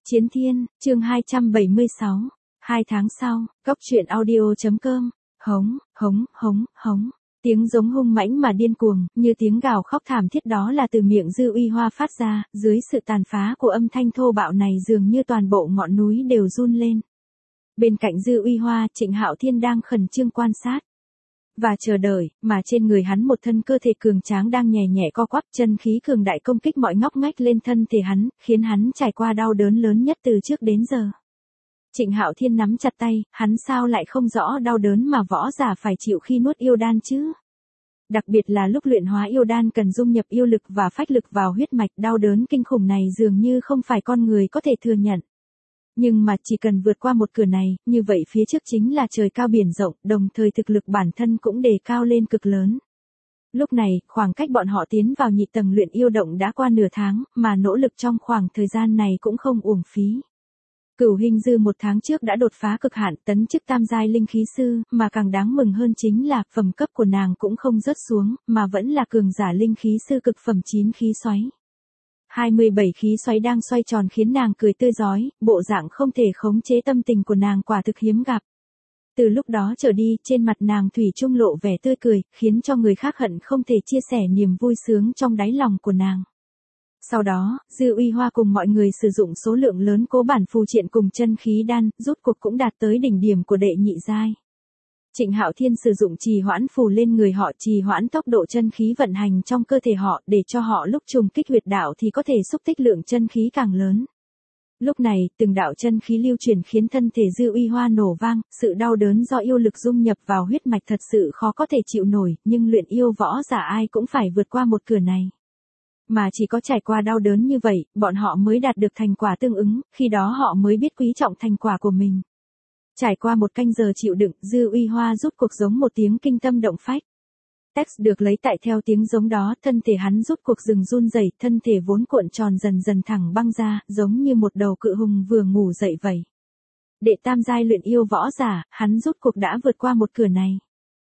Chiến Thiên, chương 276. 2 tháng sau, Góc truyện audio.com. Hống, hống, hống, hống. Tiếng giống hung mãnh mà điên cuồng, như tiếng gào khóc thảm thiết đó là từ miệng Dư Uy Hoa phát ra, dưới sự tàn phá của âm thanh thô bạo này dường như toàn bộ ngọn núi đều run lên. Bên cạnh Dư Uy Hoa, Trịnh Hạo Thiên đang khẩn trương quan sát và chờ đợi, mà trên người hắn một thân cơ thể cường tráng đang nhẹ nhẹ co quắp, chân khí cường đại công kích mọi ngóc ngách lên thân thể hắn, khiến hắn trải qua đau đớn lớn nhất từ trước đến giờ. Trịnh Hạo Thiên nắm chặt tay, hắn sao lại không rõ đau đớn mà võ giả phải chịu khi nuốt yêu đan chứ? Đặc biệt là lúc luyện hóa yêu đan cần dung nhập yêu lực và phách lực vào huyết mạch, đau đớn kinh khủng này dường như không phải con người có thể thừa nhận. Nhưng mà chỉ cần vượt qua một cửa này, như vậy phía trước chính là trời cao biển rộng, đồng thời thực lực bản thân cũng đề cao lên cực lớn. Lúc này, khoảng cách bọn họ tiến vào nhị tầng luyện yêu động đã qua nửa tháng, mà nỗ lực trong khoảng thời gian này cũng không uổng phí. Cửu Hình Dư 1 tháng trước đã đột phá cực hạn, tấn chức tam giai linh khí sư, mà càng đáng mừng hơn chính là phẩm cấp của nàng cũng không rớt xuống, mà vẫn là cường giả linh khí sư cực phẩm 9 khí xoáy. 27 khí xoáy đang xoay tròn khiến nàng cười tươi rói, bộ dạng không thể khống chế tâm tình của nàng quả thực hiếm gặp. Từ lúc đó trở đi, trên mặt nàng thủy chung lộ vẻ tươi cười, khiến cho người khác hận không thể chia sẻ niềm vui sướng trong đáy lòng của nàng. Sau đó, Dư Uy Hoa cùng mọi người sử dụng số lượng lớn cố bản phù triện cùng chân khí đan, rút cuộc cũng đạt tới đỉnh điểm của đệ nhị giai. Trịnh Hạo Thiên sử dụng trì hoãn phù lên người họ, trì hoãn tốc độ chân khí vận hành trong cơ thể họ, để cho họ lúc trùng kích huyệt đạo thì có thể xúc tích lượng chân khí càng lớn. Lúc này, từng đạo chân khí lưu truyền khiến thân thể Dư Uy Hoa nổ vang, sự đau đớn do yêu lực dung nhập vào huyết mạch thật sự khó có thể chịu nổi, nhưng luyện yêu võ giả ai cũng phải vượt qua một cửa này. Mà chỉ có trải qua đau đớn như vậy, bọn họ mới đạt được thành quả tương ứng, khi đó họ mới biết quý trọng thành quả của mình. Trải qua 1 canh giờ chịu đựng, Dư Uy Hoa rút cuộc giống một tiếng kinh tâm động phách. Text được lấy tại theo tiếng giống đó, thân thể hắn rút cuộc dừng run rẩy, thân thể vốn cuộn tròn dần dần thẳng băng ra, giống như một đầu cự hùng vừa ngủ dậy vậy. Đệ tam giai luyện yêu võ giả, hắn rút cuộc đã vượt qua một cửa này.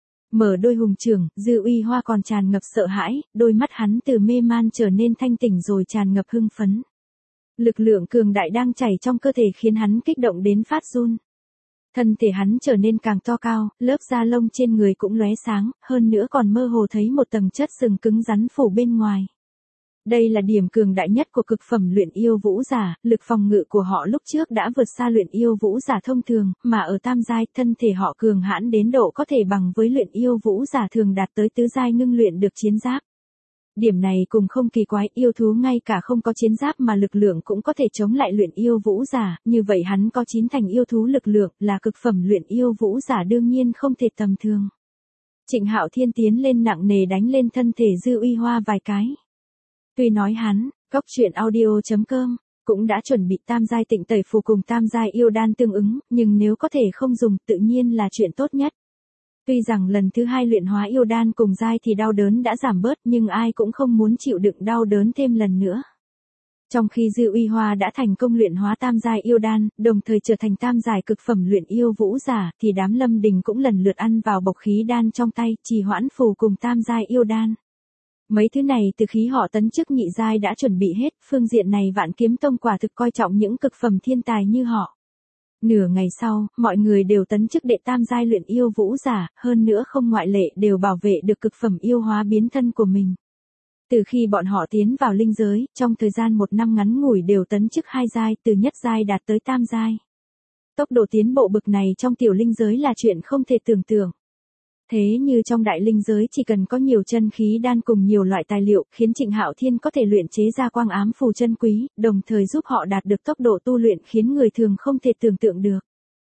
Mở đôi hùng trưởng, Dư Uy Hoa còn tràn ngập sợ hãi, đôi mắt hắn từ mê man trở nên thanh tỉnh rồi tràn ngập hưng phấn. Lực lượng cường đại đang chảy trong cơ thể khiến hắn kích động đến phát run. Thân thể hắn trở nên càng to cao, lớp da lông trên người cũng lóe sáng, hơn nữa còn mơ hồ thấy một tầng chất sừng cứng rắn phủ bên ngoài. Đây là điểm cường đại nhất của cực phẩm luyện yêu vũ giả, lực phòng ngự của họ lúc trước đã vượt xa luyện yêu vũ giả thông thường, mà ở tam giai, thân thể họ cường hãn đến độ có thể bằng với luyện yêu vũ giả thường đạt tới tứ giai ngưng luyện được chiến giáp. Điểm này cùng không kỳ quái, yêu thú ngay cả không có chiến giáp mà lực lượng cũng có thể chống lại luyện yêu vũ giả, như vậy hắn có 9 thành yêu thú lực lượng, là cực phẩm luyện yêu vũ giả đương nhiên không thể tầm thường. Trịnh Hạo Thiên tiến lên nặng nề đánh lên thân thể Dư Uy Hoa vài cái. Tuy nói hắn, Góc truyện audio.com, cũng đã chuẩn bị tam giai tịnh tẩy phù cùng tam giai yêu đan tương ứng, nhưng nếu có thể không dùng tự nhiên là chuyện tốt nhất. Tuy rằng lần thứ 2 luyện hóa yêu đan cùng giai thì đau đớn đã giảm bớt, nhưng ai cũng không muốn chịu đựng đau đớn thêm lần nữa. Trong khi Dư Uy Hoa đã thành công luyện hóa tam giai yêu đan, đồng thời trở thành tam giai cực phẩm luyện yêu vũ giả, thì đám Lâm Đình cũng lần lượt ăn vào bộc khí đan trong tay, trì hoãn phù cùng tam giai yêu đan. Mấy thứ này từ khi họ tấn chức nhị giai đã chuẩn bị hết, phương diện này Vạn Kiếm Tông quả thực coi trọng những cực phẩm thiên tài như họ. Nửa ngày sau, mọi người đều tấn chức đệ tam giai luyện yêu vũ giả, hơn nữa không ngoại lệ đều bảo vệ được cực phẩm yêu hóa biến thân của mình. Từ khi bọn họ tiến vào linh giới, trong thời gian 1 năm ngắn ngủi đều tấn chức 2 giai, từ nhất giai đạt tới tam giai. Tốc độ tiến bộ bực này trong tiểu linh giới là chuyện không thể tưởng tượng. Thế như trong đại linh giới chỉ cần có nhiều chân khí đan cùng nhiều loại tài liệu, khiến Trịnh Hạo Thiên có thể luyện chế ra quang ám phù chân quý, đồng thời giúp họ đạt được tốc độ tu luyện khiến người thường không thể tưởng tượng được.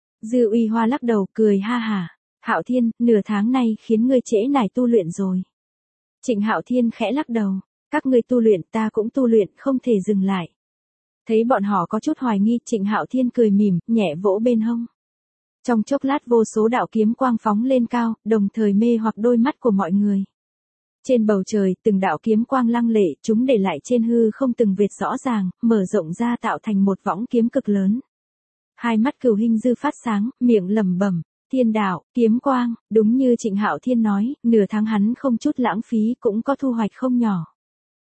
Dư Uy Hoa lắc đầu cười ha hả. Hạo Thiên, nửa tháng nay khiến ngươi trễ nải tu luyện rồi. Trịnh Hạo Thiên khẽ lắc đầu. Các ngươi tu luyện ta cũng tu luyện, không thể dừng lại. Thấy bọn họ có chút hoài nghi, Trịnh Hạo Thiên cười mỉm, nhẹ vỗ bên hông. Trong chốc lát vô số đạo kiếm quang phóng lên cao, đồng thời mê hoặc đôi mắt của mọi người. Trên bầu trời, từng đạo kiếm quang lăng lệ, chúng để lại trên hư không từng vệt rõ ràng, mở rộng ra tạo thành một võng kiếm cực lớn. Hai mắt Cửu Hình Dư phát sáng, miệng lẩm bẩm, thiên đạo, kiếm quang, đúng như Trịnh Hạo Thiên nói, nửa tháng hắn không chút lãng phí cũng có thu hoạch không nhỏ.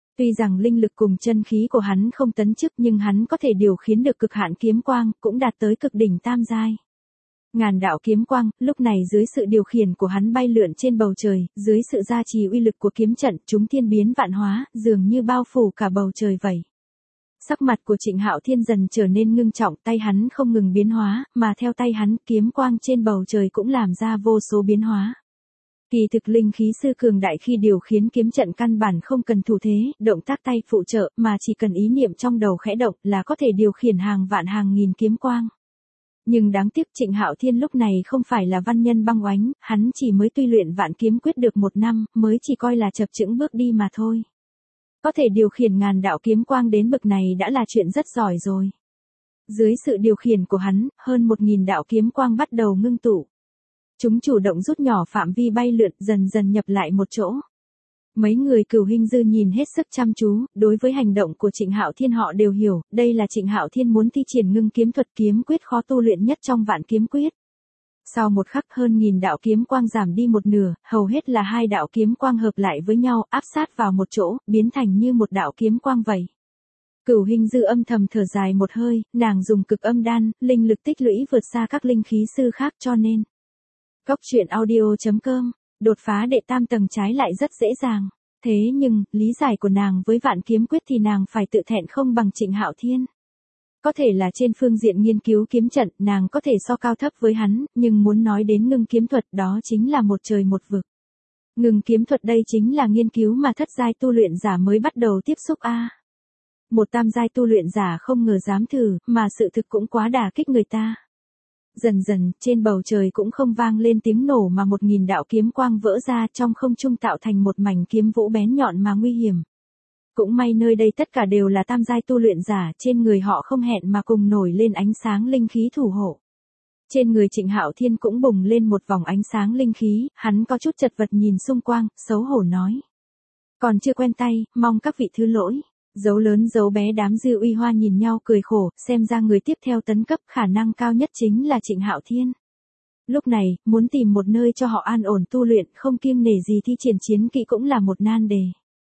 Tuy rằng linh lực cùng chân khí của hắn không tấn chức nhưng hắn có thể điều khiển được cực hạn kiếm quang, cũng đạt tới cực đỉnh tam giai. Ngàn đạo kiếm quang, lúc này dưới sự điều khiển của hắn bay lượn trên bầu trời, dưới sự gia trì uy lực của kiếm trận, chúng thiên biến vạn hóa, dường như bao phủ cả bầu trời vậy. Sắc mặt của Trịnh Hạo Thiên dần trở nên ngưng trọng, tay hắn không ngừng biến hóa, mà theo tay hắn, kiếm quang trên bầu trời cũng làm ra vô số biến hóa. Kỳ thực linh khí sư cường đại khi điều khiển kiếm trận căn bản không cần thủ thế, động tác tay phụ trợ, mà chỉ cần ý niệm trong đầu khẽ động là có thể điều khiển hàng vạn hàng nghìn kiếm quang. Nhưng đáng tiếc Trịnh Hạo Thiên lúc này không phải là văn nhân băng oánh, hắn chỉ mới tu luyện vạn kiếm quyết được 1 năm, mới chỉ coi là chập chững bước đi mà thôi. Có thể điều khiển ngàn đạo kiếm quang đến bậc này đã là chuyện rất giỏi rồi. Dưới sự điều khiển của hắn, hơn 1000 đạo kiếm quang bắt đầu ngưng tụ. Chúng chủ động rút nhỏ phạm vi bay lượn, dần dần nhập lại một chỗ. Mấy người Cửu Hinh Dư nhìn hết sức chăm chú, đối với hành động của Trịnh Hạo Thiên họ đều hiểu, đây là Trịnh Hạo Thiên muốn thi triển ngưng kiếm thuật kiếm quyết khó tu luyện nhất trong vạn kiếm quyết. Sau một khắc hơn 1000 đạo kiếm quang giảm đi một nửa, hầu hết là 2 đạo kiếm quang hợp lại với nhau, áp sát vào một chỗ, biến thành như một đạo kiếm quang vậy. Cửu Hinh Dư âm thầm thở dài một hơi, nàng dùng cực âm đan, linh lực tích lũy vượt xa các linh khí sư khác cho nên. Cốc truyện audio.com, đột phá đệ tam tầng trái lại rất dễ dàng. Thế nhưng, lý giải của nàng với vạn kiếm quyết thì nàng phải tự thẹn không bằng Trịnh Hạo Thiên. Có thể là trên phương diện nghiên cứu kiếm trận, nàng có thể so cao thấp với hắn, nhưng muốn nói đến ngưng kiếm thuật đó chính là một trời một vực. Ngưng kiếm thuật đây chính là nghiên cứu mà thất giai tu luyện giả mới bắt đầu tiếp xúc Một tam giai tu luyện giả không ngờ dám thử, mà sự thực cũng quá đả kích người ta. Dần dần, trên bầu trời cũng không vang lên tiếng nổ mà 1000 đạo kiếm quang vỡ ra trong không trung tạo thành một mảnh kiếm vũ bén nhọn mà nguy hiểm. Cũng may nơi đây tất cả đều là tam giai tu luyện giả, trên người họ không hẹn mà cùng nổi lên ánh sáng linh khí thủ hộ. Trên người Trịnh Hạo Thiên cũng bùng lên một vòng ánh sáng linh khí, hắn có chút chật vật nhìn xung quanh, xấu hổ nói. Còn chưa quen tay, mong các vị thứ lỗi. Dấu lớn dấu bé đám Dư Uy Hoa nhìn nhau cười khổ, xem ra người tiếp theo tấn cấp khả năng cao nhất chính là Trịnh Hạo Thiên. Lúc này, muốn tìm một nơi cho họ an ổn tu luyện không kiêng nể gì thi triển chiến kỹ cũng là một nan đề.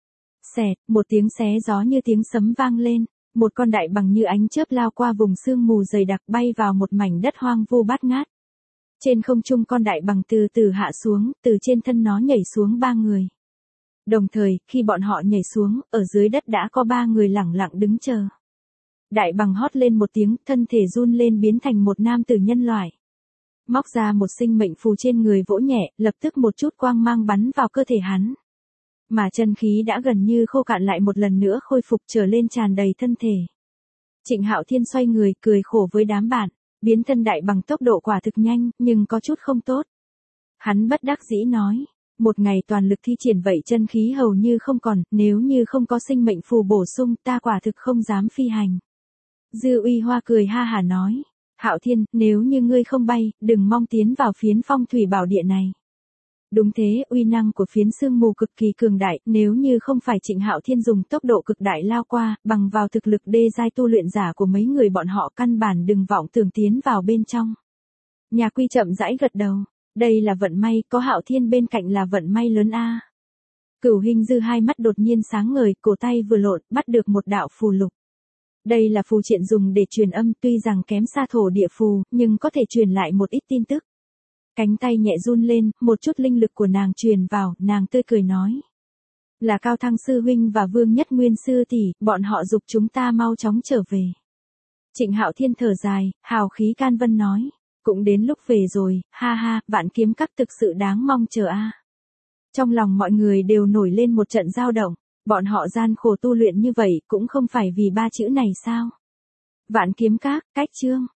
Xẹt, một tiếng xé gió như tiếng sấm vang lên, một con đại bàng như ánh chớp lao qua vùng sương mù dày đặc bay vào một mảnh đất hoang vu bát ngát. Trên không trung con đại bàng từ từ hạ xuống, từ trên thân nó nhảy xuống 3 người. Đồng thời, khi bọn họ nhảy xuống, ở dưới đất đã có 3 người lẳng lặng đứng chờ. Đại bàng hót lên một tiếng, thân thể run lên biến thành một nam tử nhân loại. Móc ra một sinh mệnh phù trên người vỗ nhẹ, lập tức một chút quang mang bắn vào cơ thể hắn. Mà chân khí đã gần như khô cạn lại một lần nữa khôi phục trở lên tràn đầy thân thể. Trịnh Hạo Thiên xoay người, cười khổ với đám bạn, biến thân đại bằng tốc độ quả thực nhanh, nhưng có chút không tốt. Hắn bất đắc dĩ nói, một ngày toàn lực thi triển vậy chân khí hầu như không còn, nếu như không có sinh mệnh phù bổ sung ta quả thực không dám phi hành. Dư Uy Hoa cười ha hả nói, Hạo Thiên, nếu như ngươi không bay, đừng mong tiến vào phiến phong thủy bảo địa này. Đúng thế, uy năng của phiến sương mù cực kỳ cường đại, nếu như không phải Trịnh Hạo Thiên dùng tốc độ cực đại lao qua, bằng vào thực lực đê giai tu luyện giả của mấy người bọn họ căn bản đừng vọng tưởng tiến vào bên trong. Nhà Quy chậm rãi gật đầu, đây là vận may, có Hạo Thiên bên cạnh là vận may lớn a. Cửu Hinh Dư hai mắt đột nhiên sáng ngời, cổ tay vừa lộn, bắt được một đạo phù lục. Đây là phù triện dùng để truyền âm, tuy rằng kém xa thổ địa phù, nhưng có thể truyền lại một ít tin tức. Cánh tay nhẹ run lên, một chút linh lực của nàng truyền vào, nàng tươi cười nói. Là Cao Thăng Sư Huynh và Vương Nhất Nguyên Sư tỷ, bọn họ giục chúng ta mau chóng trở về. Trịnh Hạo Thiên thở dài, hào khí can vân nói. Cũng đến lúc về rồi, ha ha, Vạn Kiếm Các thực sự đáng mong chờ a. Trong lòng mọi người đều nổi lên một trận dao động, bọn họ gian khổ tu luyện như vậy cũng không phải vì 3 chữ này sao. Vạn Kiếm Các, cách chương.